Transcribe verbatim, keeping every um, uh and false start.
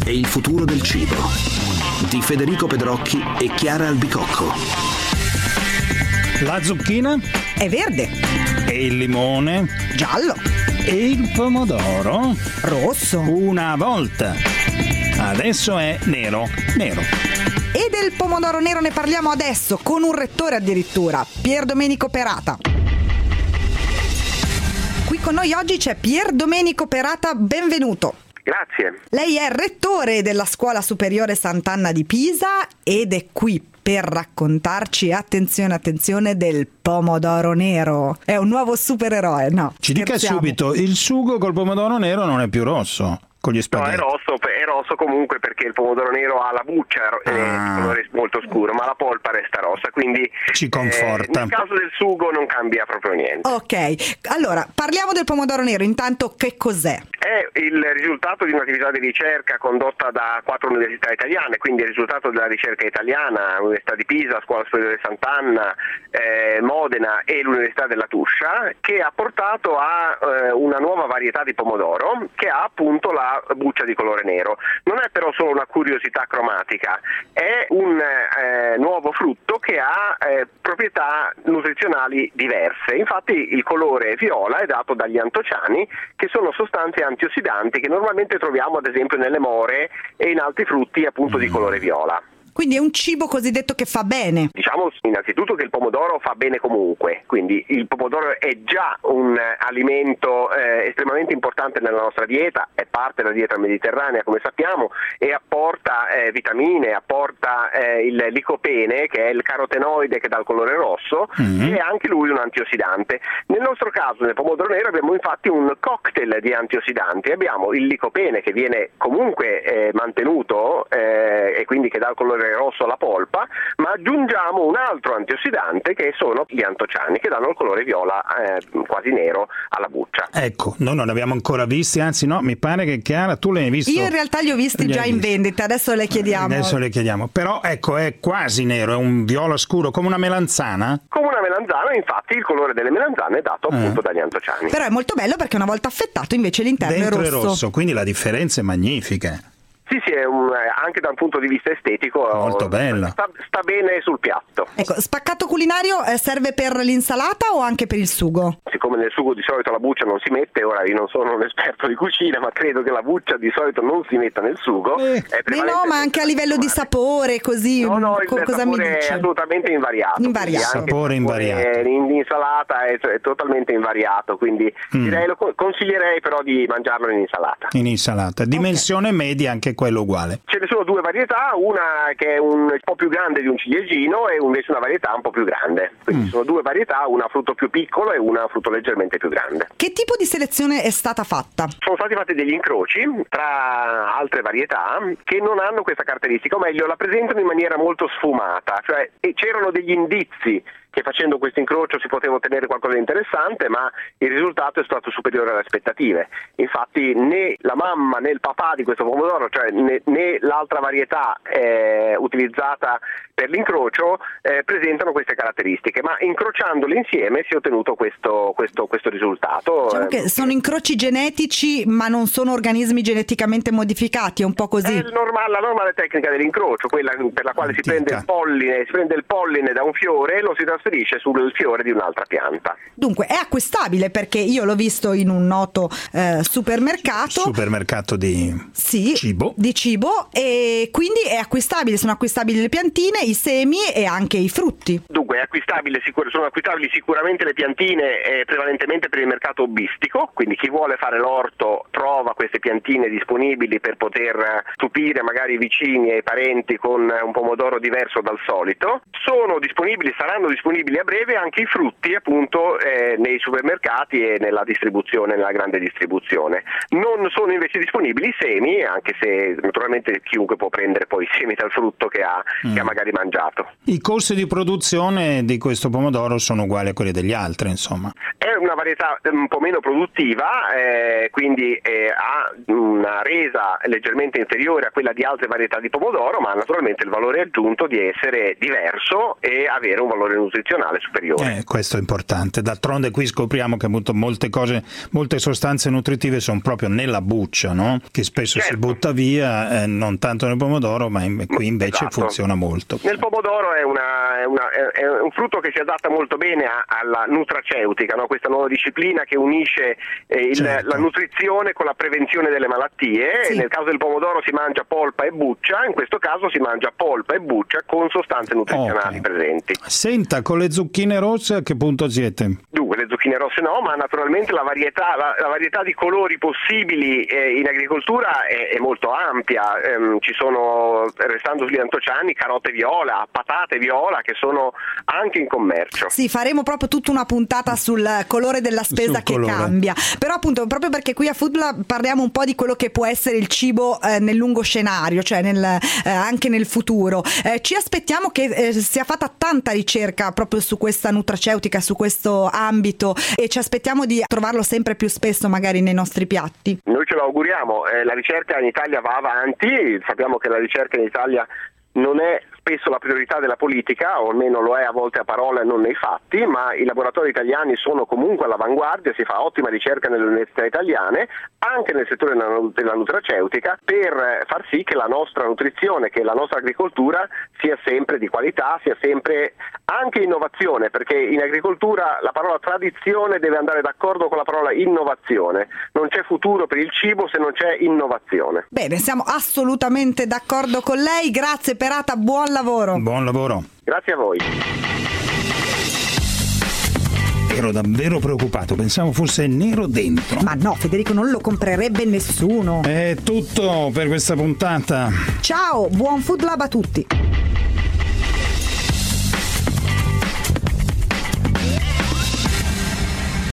e il futuro del cibo di Federico Pedrocchi e Chiara Albicocco. La zucchina è verde. E il limone giallo. E il pomodoro rosso. Una volta. Adesso è nero, nero. E del pomodoro nero ne parliamo adesso con un rettore addirittura, Pier Domenico Perata. Qui con noi oggi c'è Pier Domenico Perata, benvenuto. Grazie. Lei è rettore della Scuola Superiore Sant'Anna di Pisa ed è qui per raccontarci, attenzione, attenzione, del pomodoro nero. È un nuovo supereroe, no? Ci dica subito, il sugo col pomodoro nero non è più rosso? Con gli spaghetti. No, è rosso, è rosso comunque perché il pomodoro nero ha la buccia ah. eh, di colore molto scuro, ma la polpa resta rossa, quindi ci conforta. Eh, nel caso del sugo non cambia proprio niente. Ok, allora parliamo del pomodoro nero. Intanto, che cos'è? È il risultato di un'attività di ricerca condotta da quattro università italiane, quindi il risultato della ricerca italiana, l'Università di Pisa, Scuola Superiore Sant'Anna, eh, Modena e l'Università della Tuscia, che ha portato a eh, una nuova varietà di pomodoro che ha appunto la buccia di colore nero. Non è però solo una curiosità cromatica, è un eh, nuovo frutto che ha eh, proprietà nutrizionali diverse. Infatti il colore viola è dato dagli antociani, che sono sostanze antiossidanti che normalmente troviamo ad esempio nelle more e in altri frutti appunto di colore viola. Quindi è un cibo cosiddetto che fa bene. Diciamo innanzitutto che il pomodoro fa bene comunque, quindi il pomodoro è già un alimento eh, estremamente importante nella nostra dieta, è parte della dieta mediterranea come sappiamo e apporta eh, vitamine, apporta eh, il licopene che è il carotenoide che dà il colore rosso mm-hmm. e è anche lui un antiossidante. Nel nostro caso nel pomodoro nero abbiamo infatti un cocktail di antiossidanti, abbiamo il licopene che viene comunque eh, mantenuto eh, e quindi che dà il colore rosso alla polpa, ma aggiungiamo un altro antiossidante che sono gli antociani che danno il colore viola eh, quasi nero alla buccia. Ecco, noi non li abbiamo ancora visti, anzi no, mi pare che Chiara tu li hai visti. Io in realtà li ho visti li già in visti. vendita, adesso le chiediamo. Adesso le chiediamo, però ecco è quasi nero, è un viola scuro come una melanzana? Come una melanzana, infatti il colore delle melanzane è dato appunto eh. dagli antociani. Però è molto bello perché una volta affettato invece l'interno Dentro è rosso. è rosso, quindi la differenza è magnifica. Sì, sì, è un, anche da un punto di vista estetico molto bella. Sta, sta bene sul piatto. Ecco, spaccato culinario eh, serve per l'insalata o anche per il sugo? Siccome nel sugo di solito la buccia non si mette, ora io non sono un esperto di cucina, ma credo che la buccia di solito non si metta nel sugo. Eh, eh no, ma anche a livello di sapore, così. No, no, il co- cosa mi sapore dice? è assolutamente invariato. Invariato. Sapore invariato. In insalata è, è totalmente invariato, quindi mm. direi lo consiglierei però di mangiarlo in insalata. In insalata. Dimensione okay. media, anche quello uguale. Ce ne sono due varietà, una che è un po' più grande di un ciliegino e invece una varietà un po' più grande. Quindi mm. sono due varietà, una a frutto più piccolo e una a frutto leggermente più grande. Che tipo di selezione è stata fatta? Sono stati fatti degli incroci tra altre varietà che non hanno questa caratteristica, o meglio la presentano in maniera molto sfumata, cioè c'erano degli indizi che facendo questo incrocio si poteva ottenere qualcosa di interessante, ma il risultato è stato superiore alle aspettative. Infatti né la mamma né il papà di questo pomodoro, cioè né, né l'altra varietà eh, utilizzata per l'incrocio eh, presentano queste caratteristiche, ma incrociandoli insieme si è ottenuto questo, questo, questo risultato. Diciamo che sono incroci genetici ma non sono organismi geneticamente modificati, è un po' così. È il normale, la normale tecnica dell'incrocio, quella per la quale si prende il polline, si prende il polline da un fiore e lo si trasferisce sul fiore di un'altra pianta. Dunque è acquistabile perché io l'ho visto in un noto eh, supermercato. Supermercato di sì, cibo. Di cibo e quindi è acquistabile, sono acquistabili le piantine, i semi e anche i frutti. Dunque è acquistabile, sicur- sono acquistabili sicuramente le piantine eh, prevalentemente per il mercato hobbistico, quindi chi vuole fare l'orto trova queste piantine disponibili per poter stupire magari i vicini e i parenti con un pomodoro diverso dal solito. Sono disponibili, saranno disponibili a breve anche i frutti appunto eh, nei supermercati e nella distribuzione, nella grande distribuzione. Non sono invece disponibili i semi, anche se naturalmente chiunque può prendere poi i semi dal frutto che ha, mm. che ha magari mangiato. I costi di produzione di questo pomodoro sono uguali a quelli degli altri, insomma. È una varietà un po' meno produttiva, eh, quindi eh, ha una resa leggermente inferiore a quella di altre varietà di pomodoro, ma naturalmente il valore aggiunto di essere diverso e avere un valore nutrizionale superiore. Eh, questo è importante. D'altronde qui scopriamo che appunto molte cose, molte sostanze nutritive sono proprio nella buccia, no? Che spesso certo. si butta via, eh, non tanto nel pomodoro, ma in, qui invece esatto. funziona molto. Nel pomodoro è, una, è, una, è un frutto che si adatta molto bene a, alla nutraceutica, no? Questa nuova disciplina che unisce eh, il, certo. la nutrizione con la prevenzione delle malattie. Sì. Nel caso del pomodoro si mangia polpa e buccia, in questo caso si mangia polpa e buccia con sostanze nutrizionali okay. presenti. Senta, con le zucchine rosse a che punto siete? Dunque, le zucchine rosse no, ma naturalmente la varietà, la, la varietà di colori possibili eh, in agricoltura è, è molto ampia. Ehm, ci sono, restando sugli antociani, carote viola, patate viola che sono anche in commercio. Sì, faremo proprio tutta una puntata sul colore della spesa Sul che colore. cambia. Però appunto, proprio perché qui a Food Lab parliamo un po' di quello che può essere il cibo eh, nel lungo scenario, cioè nel, eh, anche nel futuro. Eh, ci aspettiamo che eh, sia fatta tanta ricerca proprio su questa nutraceutica, su questo ambito, e ci aspettiamo di trovarlo sempre più spesso magari nei nostri piatti. Noi ce lo auguriamo, eh, la ricerca in Italia va avanti, sappiamo che la ricerca in Italia non è spesso la priorità della politica, o almeno lo è a volte a parole e non nei fatti, ma i laboratori italiani sono comunque all'avanguardia, si fa ottima ricerca nelle università italiane, anche nel settore della nutraceutica, per far sì che la nostra nutrizione, che la nostra agricoltura sia sempre di qualità, sia sempre anche innovazione, perché in agricoltura la parola tradizione deve andare d'accordo con la parola innovazione. Non c'è futuro per il cibo se non c'è innovazione. Bene, siamo assolutamente d'accordo con lei. Grazie Perata, buon lavoro. Buon lavoro. Grazie a voi. Ero davvero preoccupato, pensavo fosse nero dentro. Ma no, Federico, non lo comprerebbe nessuno. È tutto per questa puntata. Ciao, buon Food Lab a tutti.